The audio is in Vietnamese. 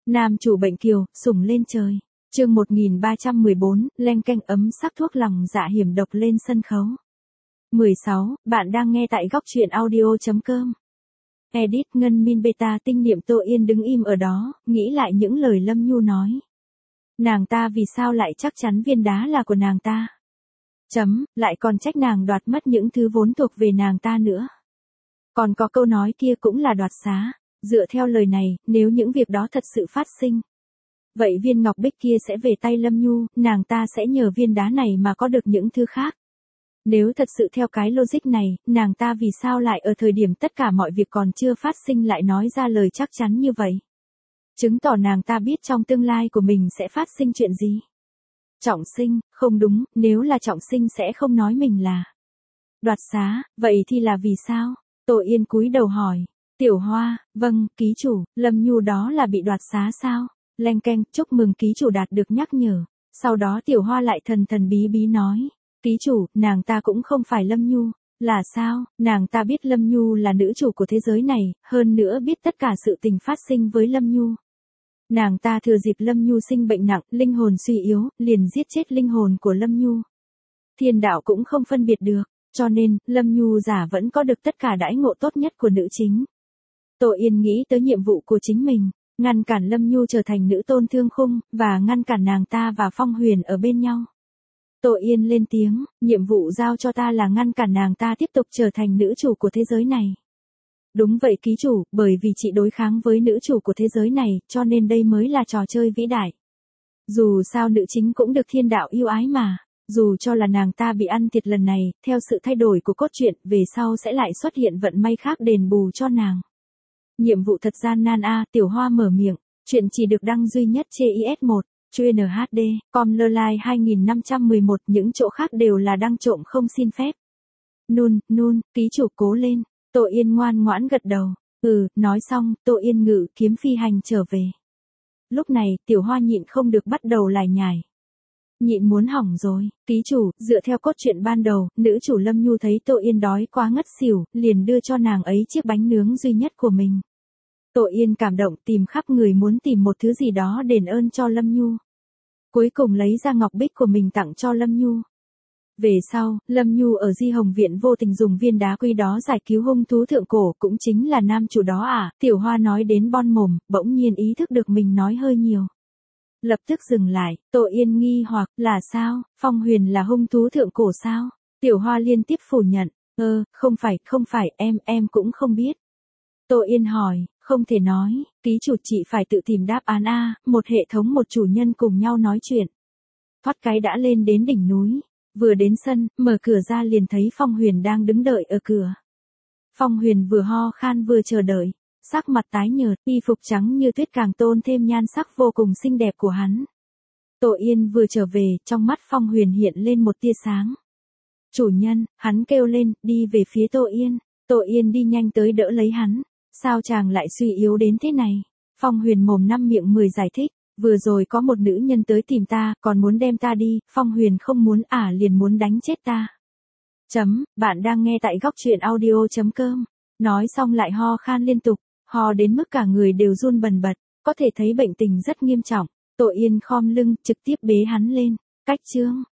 Nam chủ bệnh kiều, sủng lên trời. Chương 1314, leng keng ấm sắc thuốc lòng dạ hiểm độc lên sân khấu. 16, bạn đang nghe tại góc truyện audio.com. Edit Ngân Min Beta tinh niệm Tô Yên đứng im ở đó, nghĩ lại những lời Lâm Nhu nói. Nàng ta vì sao lại chắc chắn viên đá là của nàng ta? Lại còn trách nàng đoạt mất những thứ vốn thuộc về nàng ta nữa. Còn có câu nói kia cũng là đoạt xá. Dựa theo lời này, nếu những việc đó thật sự phát sinh, vậy viên ngọc bích kia sẽ về tay Lâm Nhu, nàng ta sẽ nhờ viên đá này mà có được những thứ khác. Nếu thật sự theo cái logic này, nàng ta vì sao lại ở thời điểm tất cả mọi việc còn chưa phát sinh lại nói ra lời chắc chắn như vậy? Chứng tỏ nàng ta biết trong tương lai của mình sẽ phát sinh chuyện gì. Trọng sinh, không đúng, nếu là trọng sinh sẽ không nói mình là đoạt xá, vậy thì là vì sao? Tô Yên cúi đầu hỏi. Tiểu Hoa, vâng, ký chủ, Lâm Nhu đó là bị đoạt xá sao? Leng keng, chúc mừng ký chủ đạt được nhắc nhở. Sau đó Tiểu Hoa lại thần thần bí bí nói. Ký chủ, nàng ta cũng không phải Lâm Nhu. Là sao? Nàng ta biết Lâm Nhu là nữ chủ của thế giới này, hơn nữa biết tất cả sự tình phát sinh với Lâm Nhu. Nàng ta thừa dịp Lâm Nhu sinh bệnh nặng, linh hồn suy yếu, liền giết chết linh hồn của Lâm Nhu. Thiên đạo cũng không phân biệt được, cho nên, Lâm Nhu giả vẫn có được tất cả đãi ngộ tốt nhất của nữ chính. Tô Yên nghĩ tới nhiệm vụ của chính mình, ngăn cản Lâm Nhu trở thành nữ tôn thương khung, và ngăn cản nàng ta và Phong Huyền ở bên nhau. Tô Yên lên tiếng, nhiệm vụ giao cho ta là ngăn cản nàng ta tiếp tục trở thành nữ chủ của thế giới này. Đúng vậy ký chủ, bởi vì chị đối kháng với nữ chủ của thế giới này, cho nên đây mới là trò chơi vĩ đại. Dù sao nữ chính cũng được thiên đạo yêu ái mà. Dù cho là nàng ta bị ăn thiệt lần này, theo sự thay đổi của cốt truyện, về sau sẽ lại xuất hiện vận may khác đền bù cho nàng. Nhiệm vụ thật gian nan a, Tiểu Hoa mở miệng, chuyện chỉ được đăng duy nhất trên IS1, Truyện HD, com lơ lai 2511, những chỗ khác đều là đăng trộm không xin phép. Nun, ký chủ cố lên. Tô Yên ngoan ngoãn gật đầu. Nói xong, Tô Yên ngự kiếm phi hành trở về. Lúc này, Tiểu Hoa nhịn không được bắt đầu lải nhải. Nhịn muốn hỏng rồi, ký chủ, dựa theo cốt truyện ban đầu, nữ chủ Lâm Nhu thấy Tô Yên đói quá ngất xỉu, liền đưa cho nàng ấy chiếc bánh nướng duy nhất của mình. Tô Yên cảm động tìm khắp người muốn tìm một thứ gì đó đền ơn cho Lâm Nhu. Cuối cùng lấy ra ngọc bích của mình tặng cho Lâm Nhu. Về sau, Lâm Nhu ở Di Hồng Viện vô tình dùng viên đá quy đó giải cứu hung thú thượng cổ cũng chính là nam chủ đó à, Tiểu Hoa nói đến bon mồm, bỗng nhiên ý thức được mình nói hơi nhiều. Lập tức dừng lại, Tô Yên nghi hoặc, là sao, Phong Huyền là hung thú thượng cổ sao? Tiểu Hoa liên tiếp phủ nhận, không phải, em cũng không biết. Tô Yên hỏi, không thể nói, ký chủ chị phải tự tìm đáp án a, một hệ thống một chủ nhân cùng nhau nói chuyện. Thoát cái đã lên đến đỉnh núi, vừa đến sân, mở cửa ra liền thấy Phong Huyền đang đứng đợi ở cửa. Phong Huyền vừa ho khan vừa chờ đợi. Sắc mặt tái nhợt, y phục trắng như tuyết càng tôn thêm nhan sắc vô cùng xinh đẹp của hắn. Tô Yên vừa trở về, trong mắt Phong Huyền hiện lên một tia sáng. Chủ nhân, hắn kêu lên, đi về phía Tô Yên. Tô Yên đi nhanh tới đỡ lấy hắn. Sao chàng lại suy yếu đến thế này? Phong Huyền mồm năm miệng 10 giải thích. Vừa rồi có một nữ nhân tới tìm ta, còn muốn đem ta đi. Phong Huyền không muốn liền muốn đánh chết ta. Bạn đang nghe tại góc truyện audio.com. Nói xong lại ho khan liên tục. Ho đến mức cả người đều run bần bật, có thể thấy bệnh tình rất nghiêm trọng. Tô Yên khom lưng, trực tiếp bế hắn lên. Cách chương